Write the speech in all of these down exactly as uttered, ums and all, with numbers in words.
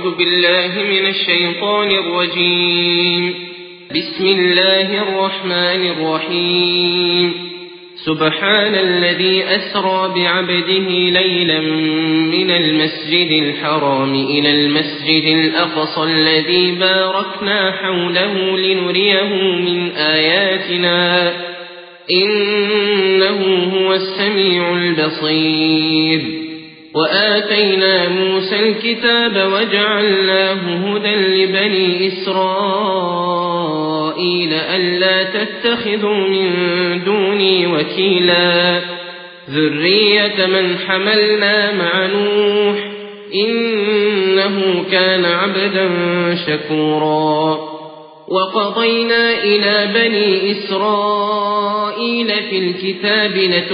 أعوذ بالله من الشيطان الرجيم. بسم الله الرحمن الرحيم. سبحان الذي أسرى بعبده ليلا من المسجد الحرام إلى المسجد الأقصى الذي باركنا حوله لنريه من آياتنا إنه هو السميع البصير. وآتينا موسى الكتاب وجعلناه هدى لبني إسرائيل ألا تتخذوا من دوني وكيلا ذرية من حملنا مع نوح إنه كان عبدا شكورا. وقضينا إلى بني إسرائيل في الكتاب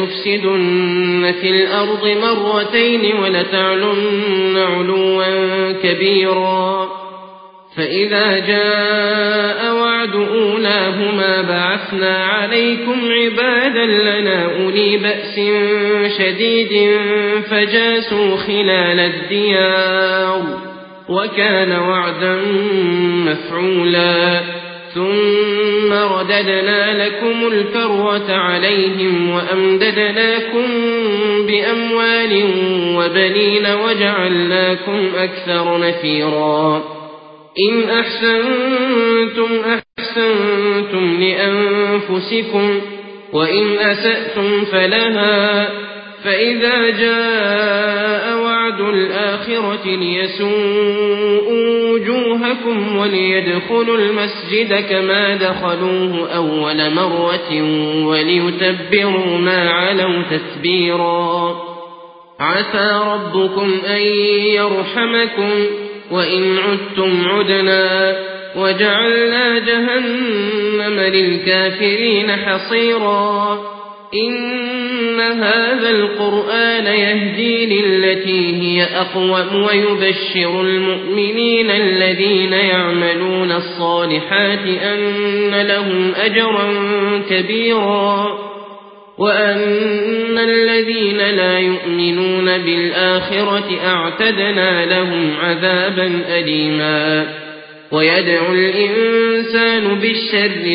لتفسدن في الأرض مرتين ولتعلن علوا كبيرا فإذا جاء وعد أولاهما بعثنا عليكم عبادا لنا أولي بأس شديد فجاسوا خلال الديار وكان وعدا مفعولا. ثم رددنا لكم الكرة عليهم وأمددناكم بأموال وبنين وجعلناكم أكثر نفيرا. إن أحسنتم أحسنتم لأنفسكم وإن أسأتم فلها فإذا جاء وعد الآخرة ليسوءوا وجوهكم وليدخلوا المسجد كما دخلوه أول مرة وليتبروا ما علوا تتبيرا. عسى ربكم أن يرحمكم وإن عدتم عدنا وجعلنا جهنم للكافرين حصيرا. إن هذا القرآن يهدي للتي هي أقوم ويبشر المؤمنين الذين يعملون الصالحات أن لهم أجرا كبيرا وأن الذين لا يؤمنون بالآخرة أعتدنا لهم عذابا أليما. ويدعو الإنسان بالشر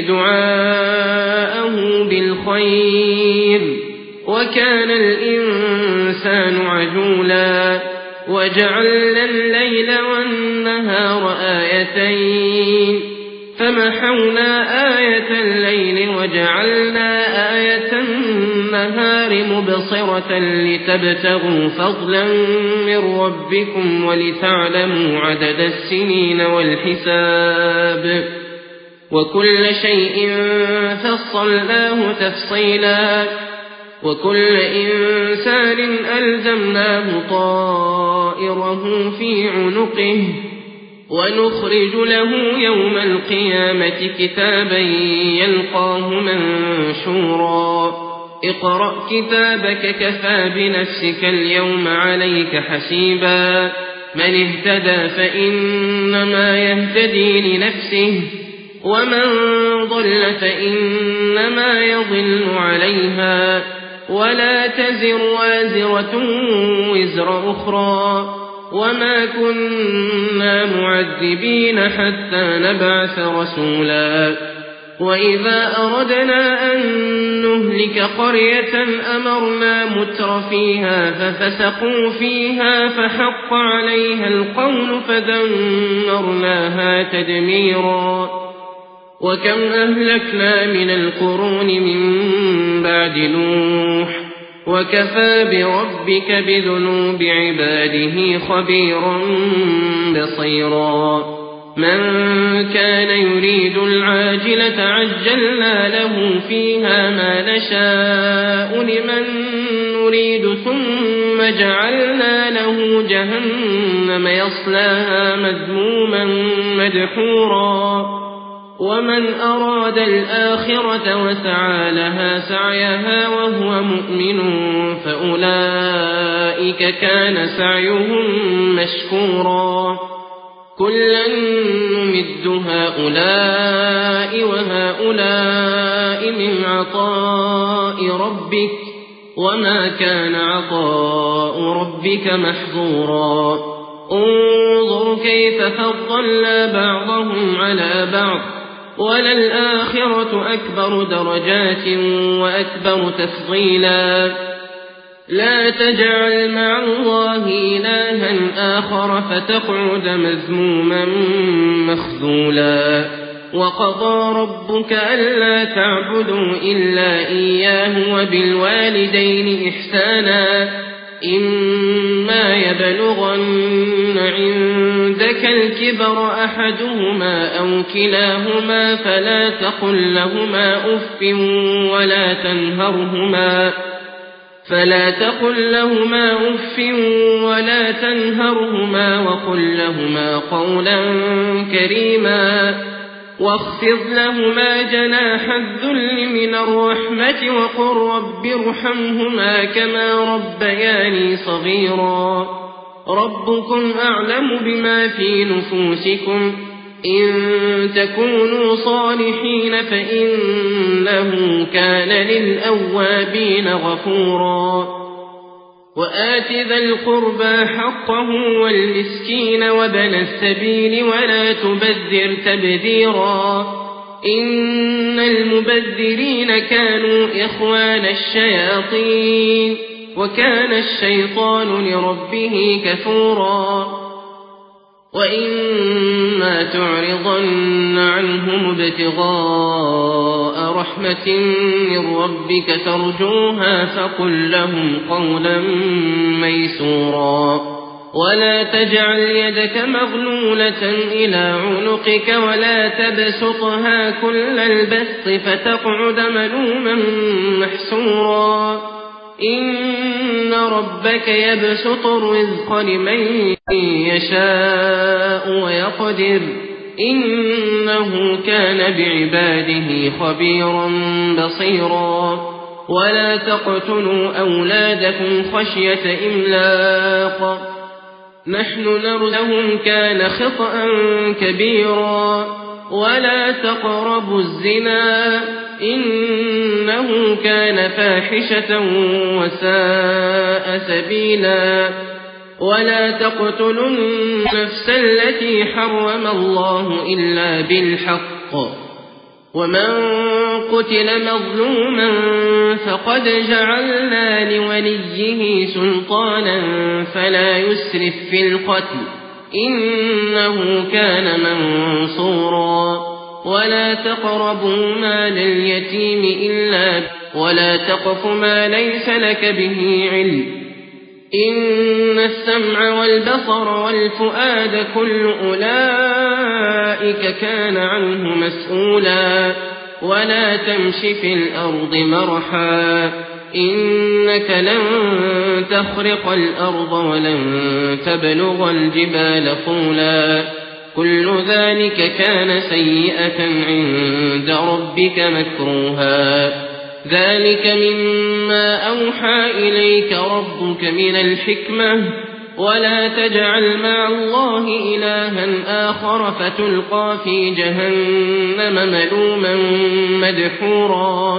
دعاءه بالخير وكان الإنسان عجولا. وجعلنا الليل والنهار آيتين فمحونا آية الليل وجعلنا آية النهار مبصرة لتبتغوا فضلا من ربكم ولتعلموا عدد السنين والحساب وكل شيء فصلناه تفصيلا. وكل إنسان ألزمناه طائره في عنقه ونخرج له يوم القيامة كتابا يلقاه منشورا. اقرأ كتابك كفى بنفسك اليوم عليك حسيبا. من اهتدى فإنما يهتدي لنفسه ومن ضل فإنما يضل عليها ولا تزر وازرة وزر أخرى وما كنا معذبين حتى نبعث رسولا. وإذا أردنا أن نهلك قرية أمرنا متر فيها ففسقوا فيها فحق عليها القول فدمرناها تدميرا. وكم أهلكنا من القرون من بعد نوح وكفى بربك بذنوب عباده خبيرا بصيرا. من كان يريد العاجلة عجلنا له فيها ما نشاء لمن نريد ثم جعلنا له جهنم يصلاها مذموما مدحورا. ومن أراد الآخرة وسعى لها سعيها وهو مؤمن فأولئك كان سعيهم مشكورا. كلا نمد هؤلاء وهؤلاء من عطاء ربك وما كان عطاء ربك محظورا. انظر كيف فضلنا بعضهم على بعض وللآخرة أكبر درجات وأكبر تفضيلا لا تجعل مع الله إلها آخر فتقعد مذموما مخذولا وقضى ربك ألا تعبدوا إلا إياه وبالوالدين إحسانا إما يبلغن عندك الكبر أحدهما أو كلاهما فلا تقل لهما أف ولا تنهرهما فلا تقل لهما أف ولا تنهرهما وقل لهما قولا كريما واخفض لهما جناح الذل من الرحمة وقل رب ارحمهما كما ربياني صغيرا ربكم أعلم بما في نفوسكم إن تكونوا صالحين فإنه كان للأوابين غفورا وآت ذا القربى حقه والمسكين وابن السبيل ولا تبذر تبذيرا إن المبذرين كانوا إخوان الشياطين وكان الشيطان لربه كفورا وإما تعرضن عنهم ابتغاء رحمة من ربك ترجوها فقل لهم قولا ميسورا ولا تجعل يدك مغلولة إلى عنقك ولا تبسطها كل البسط فتقعد ملوما محسورا إن ربك يبسط الرزق لمن يشاء ويقدر إنه كان بعباده خبيرا بصيرا ولا تقتلوا أولادكم خشية إملاق نحن نرزقهم كان خطأ كبيرا ولا تقربوا الزنا إنه كان فاحشة وساء سبيلا ولا تقتلوا النفس التي حرم الله إلا بالحق ومن قتل مظلوما فقد جعلنا لوليه سلطانا فلا يسرف في القتل إنه كان منصورا ولا تقربوا مال اليتيم إلا ولا تقف ما ليس لك به علم إن السمع والبصر والفؤاد كل أولئك كان عنه مسؤولا ولا تمش في الأرض مرحا إنك لن تخرق الأرض ولن تبلغ الجبال طولا كل ذلك كان سيئة عند ربك مكروها ذلك مما أوحى إليك ربك من الحكمة ولا تجعل مع الله إلها آخر فتلقى في جهنم ملوما مدحورا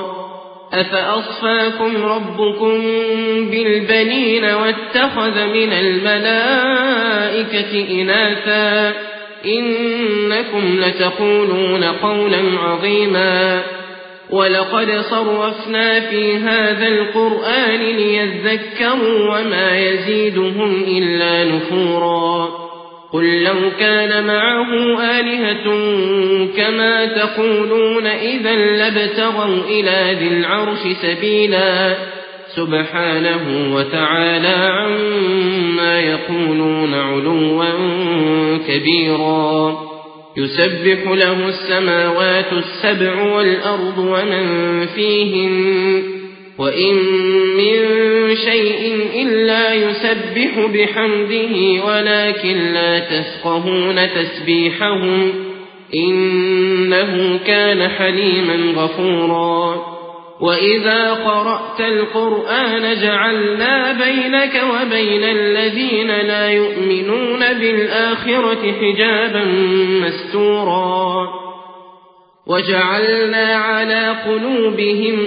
أفأصفاكم ربكم بالبنين واتخذ من الملائكة إناثا إنكم لتقولون قولا عظيما ولقد صرفنا في هذا القرآن ليذكروا وما يزيدهم إلا نفورا قل لو كان معه آلهة كما تقولون إذا لابتغوا إلى ذي العرش سبيلا سبحانه وتعالى عما يقولون علوا كبيرا يسبح له السماوات السبع والأرض ومن فيهن وإن من شيء إلا يسبح بحمده ولكن لا تفقهون تسبيحهم إنه كان حليما غفورا وإذا قرأت القرآن جعلنا بينك وبين الذين لا يؤمنون بالآخرة حجابا مستورا وجعلنا على قلوبهم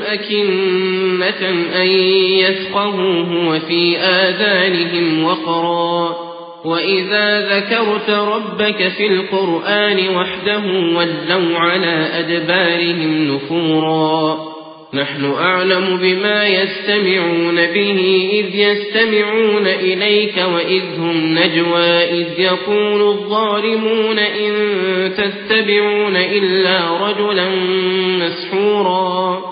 أكنة أن يفقهوه وفي آذانهم وقرا وإذا ذكرت ربك في القرآن وحده ولوا على أدبارهم نفورا نحن أعلم بما يستمعون به إذ يستمعون إليك وإذ هم نجوى إذ يقول الظالمون إن تتبعون إلا رجلا مسحورا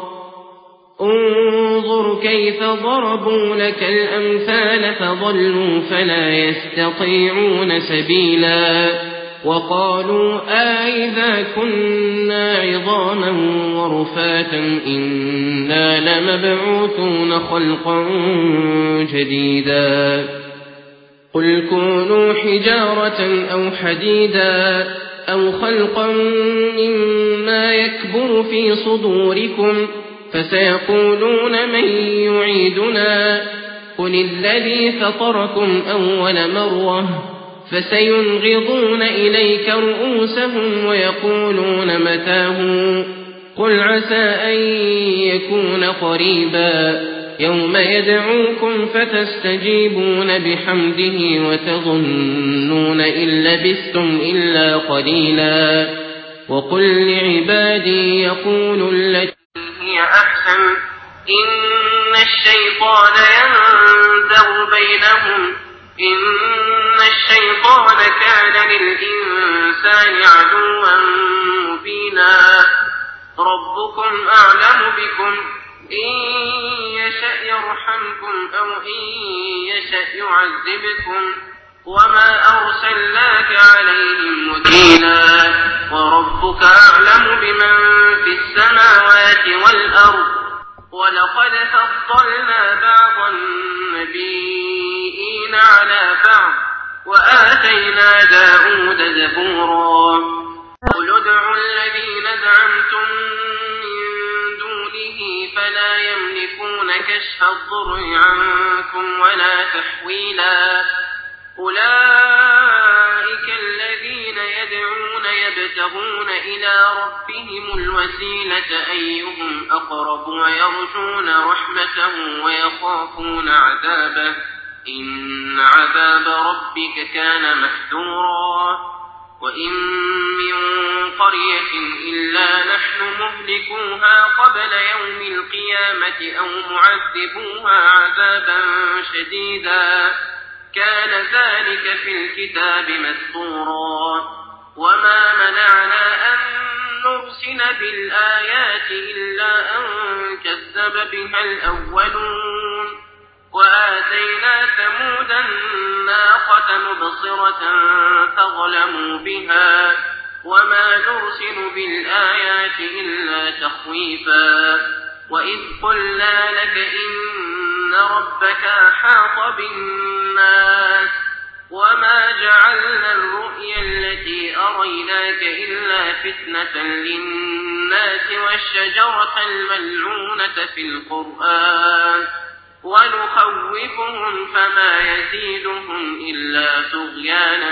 انظر كيف ضربوا لك الأمثال فضلوا فلا يستطيعون سبيلا وقالوا أئذا كنا عظاما ورفاتا إنا لمبعوثون خلقا جديدا قل كونوا حجارة أو حديدا أو خلقا مما يكبر في صدوركم فسيقولون من يعيدنا قل الذي فطركم أول مرة فسينغضون إليك رؤوسهم ويقولون متاه قل عسى أن يكون قريبا يوم يدعوكم فتستجيبون بحمده وتظنون إن لبثتم إلا قليلا وقل لعبادي يقولوا التي هي أحسن إن الشيطان ينزغ بينهم إن الشيطان كان للإنسان عدوا مبينا ربكم أعلم بكم إن يشأ يرحمكم أو إن يشأ يعذبكم وما أرسلناك عليهم وكيلا وربك أعلم بمن في السماوات والأرض ولقد فضلنا بعض النبيين على بعض وآتينا داود زبورا قل ادعوا الذين زعمتم من دونه فلا يملكون كشف الضر عنكم ولا تحويلا أولئك الذين يدعون يبتغون إلى ربهم الوسيلة أيهم أقرب ويرجون رحمته ويخافون عذابه إن عذاب ربك كان محذورا وإن من قرية إلا نحن مهلكوها قبل يوم القيامة أو معذبوها عذابا شديدا كان ذلك في الكتاب مسطورا وما منعنا أن نرسل بالآيات إلا أن كذب بها الأولون وآتينا ثمود الناقة مبصرة فظلموا بها وما نرسل بالآيات إلا تخويفا وإذ قلنا لك إن ربك أحاط بالناس وما جعلنا الرؤيا التي أريناك إلا فتنة للناس والشجرة الملعونة في القرآن ونخوفهم فما يزيدهم إلا طغيانا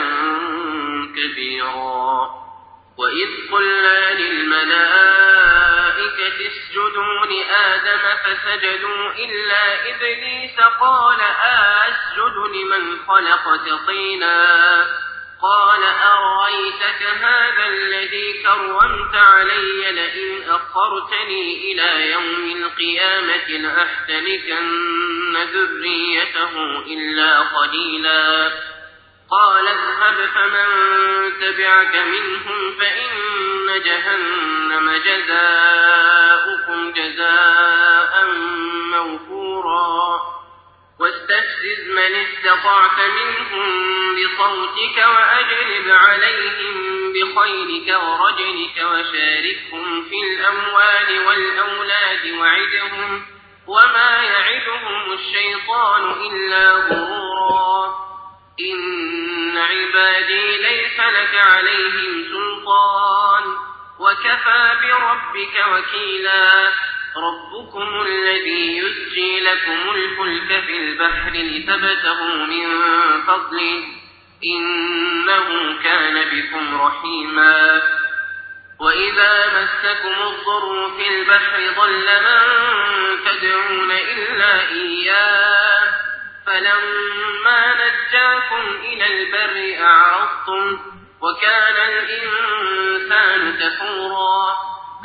كبيرا وإذ قلنا للملائكة اسجدوا لآدم فسجدوا إلا إبليس قال أسجد لمن خلقت طينا قال أرأيتك هذا الذي كرمت علي لئن أخرتني إلى يوم القيامة لأحتنكن ذريته إلا قليلا قال اذهب فمن تبعك منهم فإن جهنم جزاؤكم جزاء موفورا واستفزز من استطعت منهم بصوتك وأجلب عليهم بخيلك ورجلك وشاركهم في الأموال والأولاد وعدهم وما يعدهم الشيطان إلا غرورا إن عبادي ليس لك عليهم سلطان وكفى بربك وكيلا ربكم الذي يسجي لكم الفلك في البحر لتبتغوا من فضله إنه كان بكم رحيما وإذا مسكم الضر في البحر ضل من تدعون إلا إياه فلما نجاكم إلى البر أعرضتم وكان الإنسان كفورا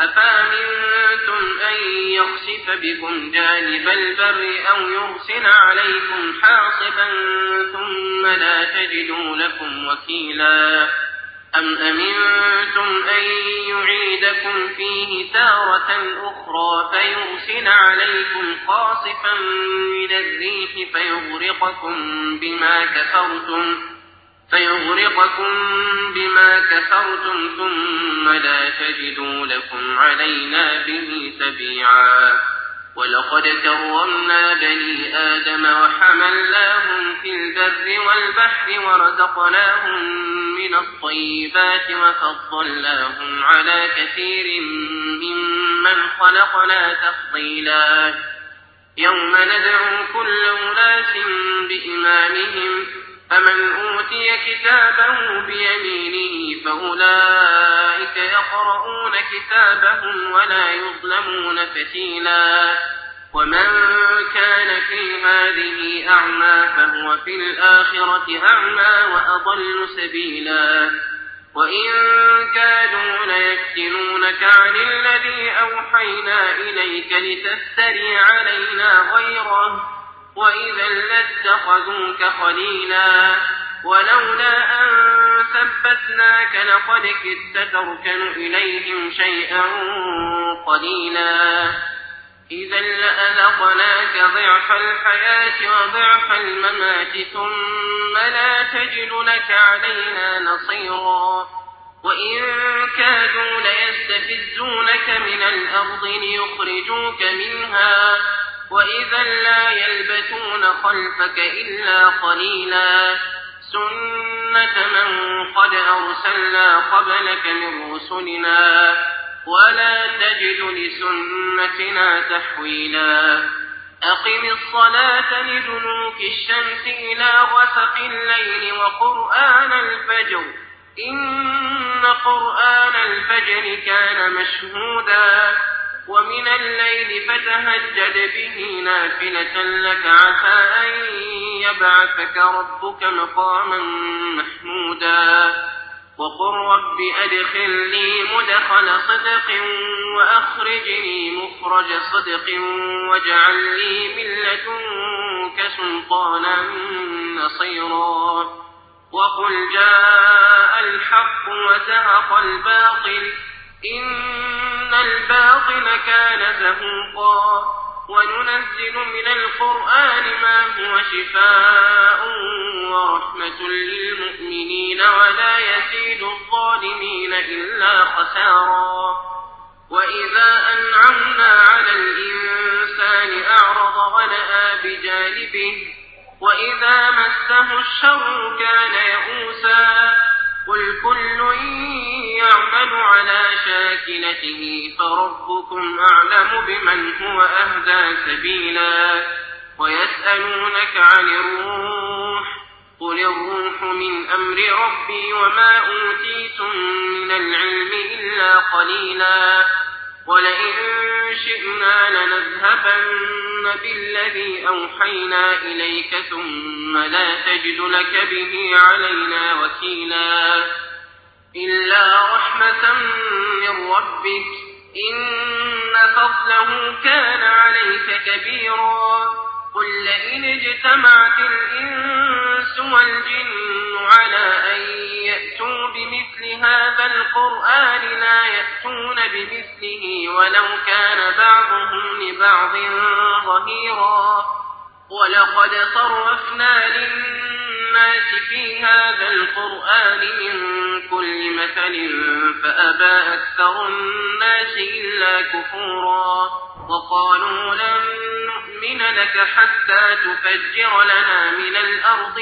أفأمنتم أن يخسف بكم جانب البر أو يرسل عليكم حاصبا ثم لا تجدوا لكم وكيلا أم أمنتم أن يعيدكم فيه تارة أخرى فيرسل عليكم قاصفا من الريح فيغرقكم بما كفرتم فيغرقكم بما كفرتم ثم لا تجدوا لكم علينا به تبيعا ولقد كرمنا بني آدم وحملناهم في البر والبحر ورزقناهم من الطيبات وفضلناهم على كثير ممن خلقنا تفضيلا يوم ندعو كل أناس بإمامهم فمن أوتي كتابه بيمينه فأولئك يقرؤون كتابهم ولا يظلمون فتيلا ومن كان في هذه أعمى فهو في الآخرة أعمى وأضل سبيلا وإن كادوا ليفتنونك عن الذي أوحينا إليك لتفتري علينا غيره وإذا لاتخذوك خليلا ولولا أن ثبتناك لقد كدت تركن إليهم شيئا قليلا إذا لأذقناك ضعف الحياة وضعف الممات ثم لا تجد لك علينا نصيرا وإن كادوا ليستفزونك من الأرض ليخرجوك منها وإذا لا يلبثون خلفك إلا قليلا سنة من قد أرسلنا قبلك من رسلنا ولا تجد لسنتنا تحويلا أقم الصلاة لدلوك الشمس إلى غسق الليل وقرآن الفجر إن قرآن الفجر كان مشهودا ومن الليل فتهجد به نافلة لك عسى أن يبعثك ربك مقاما محمودا وقل رب أدخلني مدخل صدق وأخرجني مخرج صدق واجعل لي من لدنك سلطانا نصيرا وقل جاء الحق وزهق الباطل إن الباطل كان زهوقا وننزل من القرآن ما هو شفاء ورحمة للمؤمنين ولا يزيد الظالمين إلا خسارا وإذا أنعمنا على الإنسان أعرض ونأى بجانبه وإذا مسه الشر كان يئوسا قل كل يعمل على شاكلته فربكم أعلم بمن هو أهدى سبيلا ويسألونك عن الروح قل الروح من أمر ربي وما أوتيتم من العلم إلا قليلا ولئن شئنا لنذهبن بالذي أوحينا إليك ثم لا تجد لك به علينا وكيلا إلا رحمة من ربك إن فضله كان عليك كبيرا قل لئن اجتمعت الإنس والجن على أن يأتوا بمثل هذا القرآن لا يأتون بمثله ولو كان بعضهم لبعض ظهيرا ولقد صرفنا للناس في هذا القرآن من كل مثل فأبى أكثر الناس إلا كفورا وقالوا لن نؤمن لك حتى تفجر لنا من الأرض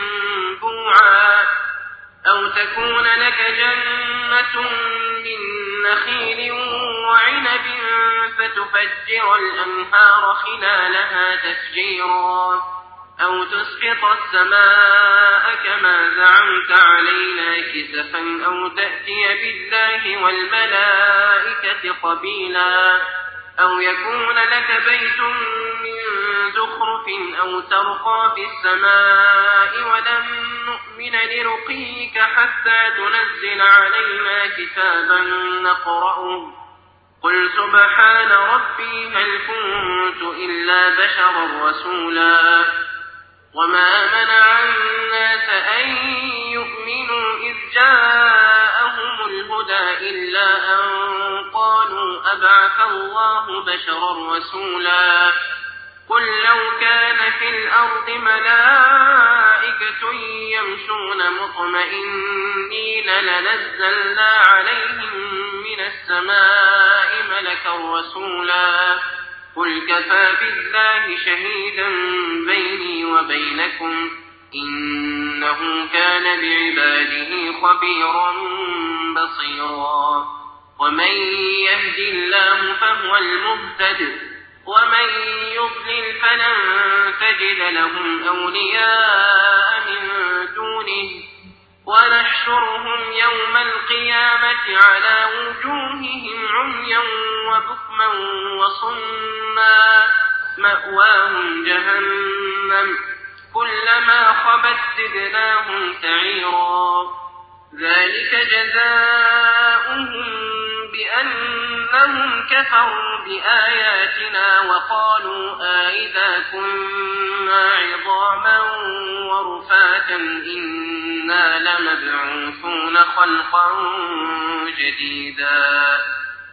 ينبوعا أو تكون لك جنة من نخيل وعنب فتفجر الأنهار خلالها تفجيرا أو تسقط السماء كما زعمت علينا كسفا أو تأتي بالله والملائكة قبيلا أو يكون لك بيت من زخرف معروف أو ترقى في السماء ولن نؤمن لرقيك حتى تنزل علينا كتابا نقرأه قل سبحان ربي هل كنت إلا بشرا رسولا وما منع الناس أن يؤمنوا إذ جاءهم الهدى إلا أن قالوا أبعث الله بشرا رسولا قل لو كان في الأرض ملائكة يمشون مطمئنين لنزلنا عليهم من السماء ملكا رسولا قل كفى بالله شهيدا بيني وبينكم إنه كان بعباده خبيرا بصيرا ومن يهد الله فهو المهتد ومن يضلل فلن تجد لهم أولياء من دونه ونحشرهم يوم القيامة على وجوههم عميا وبكما وصما مأواهم جهنم كلما خبت زدناهم سعيرا ذلك جزاؤهم بأنهم كفروا بآياتنا وقالوا أئذا كنا عظاما ورفاتا إنا لمبعوثون خلقا جديدا